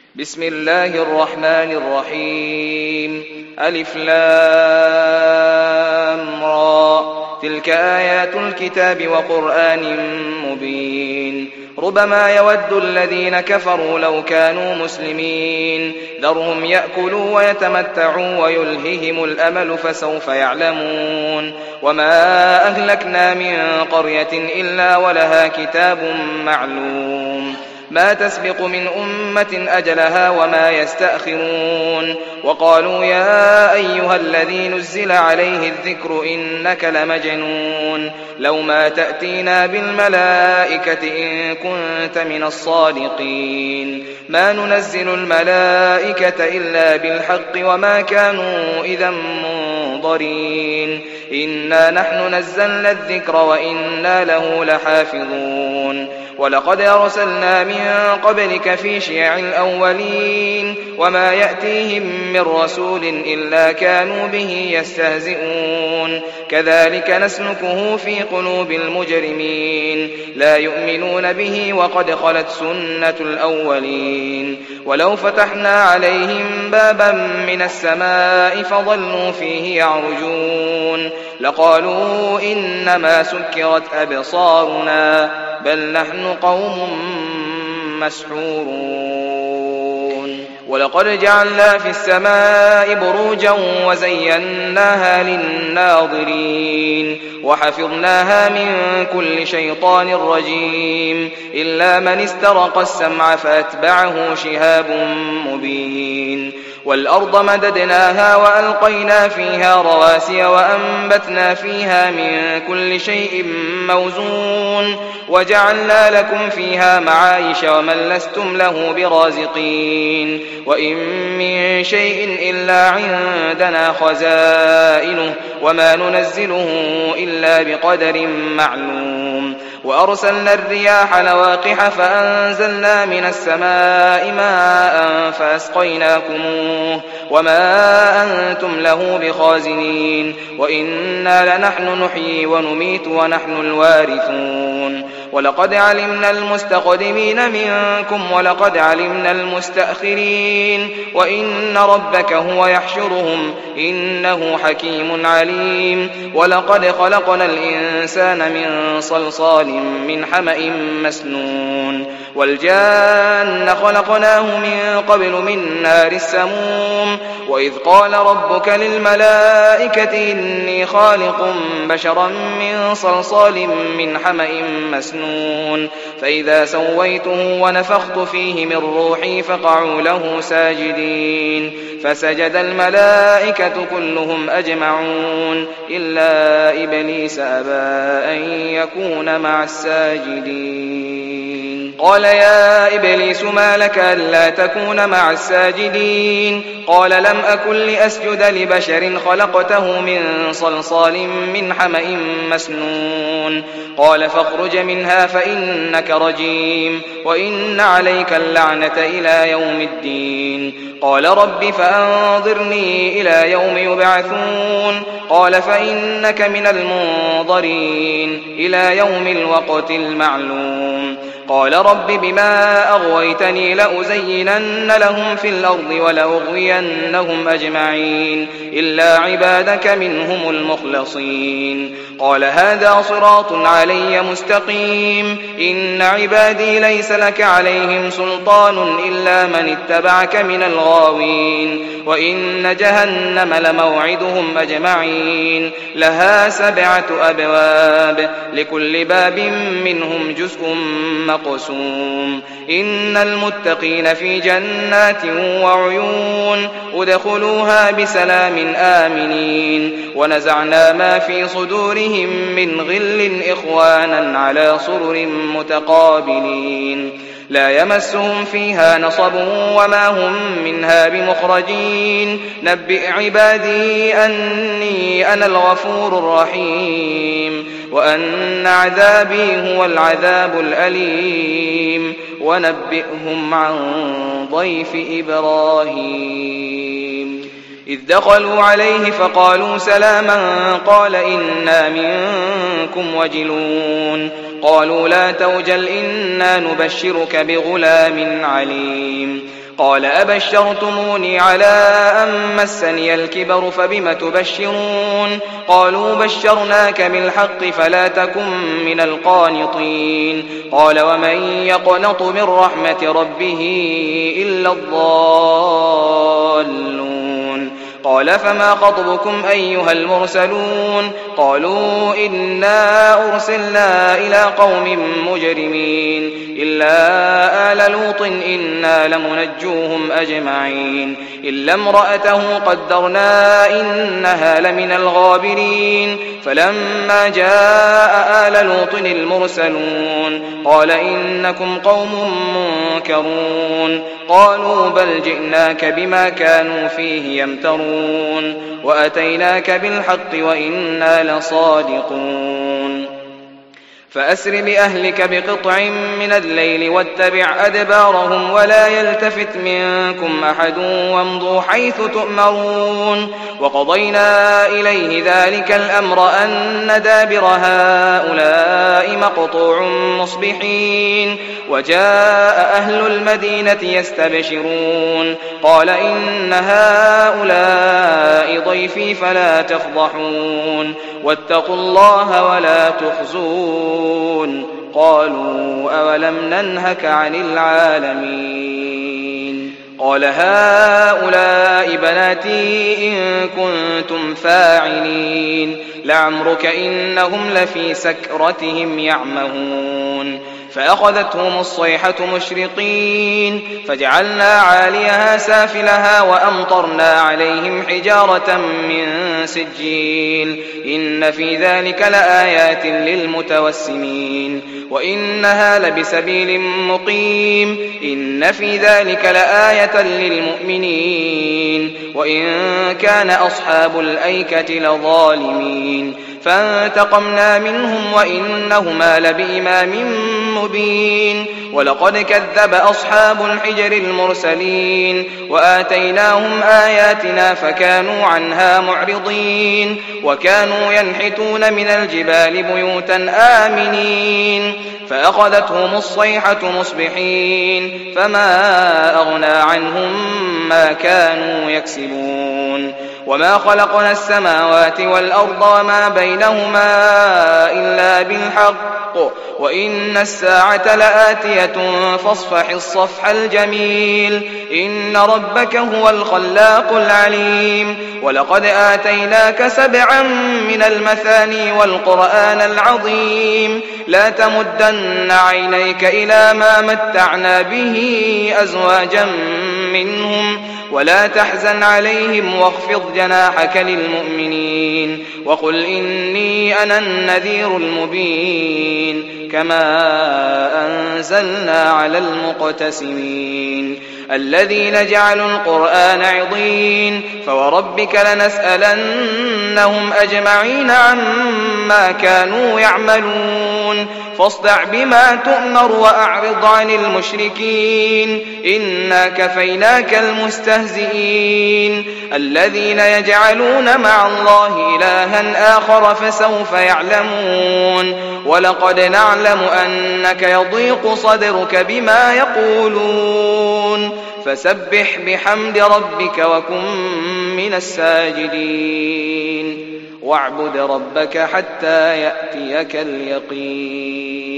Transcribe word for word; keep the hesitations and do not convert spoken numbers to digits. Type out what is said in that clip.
بسم الله الرحمن الرحيم. ألف لام را. تلك آيات الكتاب وقرآن مبين. ربما يود الذين كفروا لو كانوا مسلمين. ذرهم يأكلوا ويتمتعوا ويلههم الأمل فسوف يعلمون. وما أهلكنا من قرية إلا ولها كتاب معلوم. ما تسبق من أمة أجلها وما يستأخرون. وقالوا يا أيها الذي نزل عليه الذكر إنك لمجنون. لو ما تأتينا بالملائكة إن كنت من الصادقين. ما ننزل الملائكة إلا بالحق وما كانوا إذا منظرين. إنا نحن نزلنا الذكر وإنا له لحافظون. ولقد أرسلنا من قبلك في شيع الأولين. وما يأتيهم من رسول إلا كانوا به يستهزئون. كذلك نسلكه في قلوب المجرمين. لا يؤمنون به وقد خلت سنة الأولين. ولو فتحنا عليهم بابا من السماء فظلوا فيه يعرجون لقالوا إنما سكرت أبصارنا بل نحن قوم مسحورون. ولقد جعلنا في السماء بروجا وزيناها للناظرين وحفظناها من كل شيطان رجيم إلا من استرق السمع فأتبعه شهاب مبين. والأرض مددناها وألقينا فيها رواسي وأنبتنا فيها من كل شيء موزون وجعلنا لكم فيها معايش ومن لستم له برازقين. وإن من شيء إلا عندنا خزائنه وما ننزله إلا بقدر معلوم. وأرسلنا الرياح لواقح فأنزلنا من السماء ماء فأسقيناكموه وما أنتم له بخازنين. وإنا لنحن نحيي ونميت ونحن الوارثون. ولقد علمنا المستقدمين منكم ولقد علمنا المستأخرين وإن ربك هو يحشرهم إنه حكيم عليم. ولقد خلقنا الإنسان من صلصال من حمأ مسنون والجان خلقناه من قبل من نار السموم. وإذ قال ربك للملائكة إني خالق بشرا من صلصال من حمأ مسنون فإذا سويته ونفخت فيه من روحي فقعوا له ساجدين فسجد الملائكة كلهم أجمعون إلا إبليس أبى أن يكون مع الساجدين. قال يا إبليس ما لك ألا تكون مع الساجدين؟ قال لم أكن لأسجد لبشر خلقته من صلصال من حمأ مسنون. قال فاخرج منها فإنك رجيم وإن عليك اللعنة إلى يوم الدين. قال رب فأنظرني إلى يوم يبعثون. قال فإنك من المنظرين إلى يوم الوقت المعلوم. قال رب بما أغويتني لأزينن لهم في الأرض ولأغوينهم أجمعين إلا عبادك منهم المخلصين. قال هذا صراط علي مستقيم. إن عبادي ليس لك عليهم سلطان إلا من اتبعك من الغاوين. وإن جهنم لموعدهم أجمعين لها سبعة أبواب لكل باب منهم جزء مقسوم. إن المتقين في جنات وعيون ادخلوها بسلام آمنين. ونزعنا ما في صدورهم من غل إخوانا على سرر متقابلين لا يمسهم فيها نصب وما هم منها بمخرجين. نبئ عبادي أني أنا الغفور الرحيم وأن عذابي هو العذاب الأليم. ونبئهم عن ضيف إبراهيم إذ دخلوا عليه فقالوا سلاما قال إنا منكم وجلون. قالوا لا توجل إنا نبشرك بغلام عليم. قال أبشرتموني على أن مسني الكبر فبم تبشرون قالوا بشرناك بالحق فلا تكن من القانطين قال ومن يقنط من رحمة ربه إلا الضالون قال فما خطبكم أيها المرسلون قالوا إنا أرسلنا إلى قوم مجرمين إلا آل لوط إنا لمنجوهم أجمعين إلا امرأته قدرنا إنها لمن الغابرين فلما جاء آل لوط المرسلون قال إنكم قوم منكرون قالوا بل جئناك بما كانوا فيه يمترون وأتيناك بالحق وإنا لصادقون فأسر بأهلك بقطع من الليل واتبع أدبارهم ولا يلتفت منكم أحد وامضوا حيث تؤمرون وقضينا إليه ذلك الأمر أن دابر هؤلاء مقطوع مصبحين وجاء أهل المدينة يستبشرون قال إن هؤلاء ضيفي فلا تفضحون واتقوا الله ولا تخزون قالوا أولم ننهك عن العالمين قال هؤلاء بناتي إن كنتم فاعلين لعمرك إنهم لفي سكرتهم يعمهون فأخذتهم الصيحة مشرقين فجعلنا عاليها سافلها وأمطرنا عليهم حجارة من سجيل إن في ذلك لآيات للمتوسمين وإنها لبسبيل مقيم إن في ذلك لآية للمؤمنين وإن كان أصحاب الأيكة لظالمين فانتقمنا منهم وإنهما لبإمام مبين ولقد كذب أصحاب الحجر المرسلين وآتيناهم آياتنا فكانوا عنها معرضين وكانوا ينحتون من الجبال بيوتا آمنين فأخذتهم الصيحة مصبحين فما أغنى عنهم ما كانوا يكسبون وما خلقنا السماوات والأرض وما بينهما إلا بالحق وإن الساعة لآتية فاصفح الصفح الجميل إن ربك هو الخلاق العليم ولقد آتيناك سبعا من المثاني والقرآن العظيم لا تمدن عينيك إلى ما متعنا به أزواجا منهم ولا تحزن عليهم واخفض جناحك للمؤمنين وقل إني أنا النذير المبين كما أنزلنا على المقتسمين الذين جعلوا القرآن عضين فوربك لنسألنهم أجمعين عما كانوا يعملون فاصدع بما تؤمر وأعرض عن المشركين إنا كفيناك المستهزئين الذين يجعلون مع الله إلها آخر فسوف يعلمون ولقد نعلم أنك يضيق صدرك بما يقولون فسبح بحمد ربك وكن من الساجدين واعبد ربك حتى يأتيك اليقين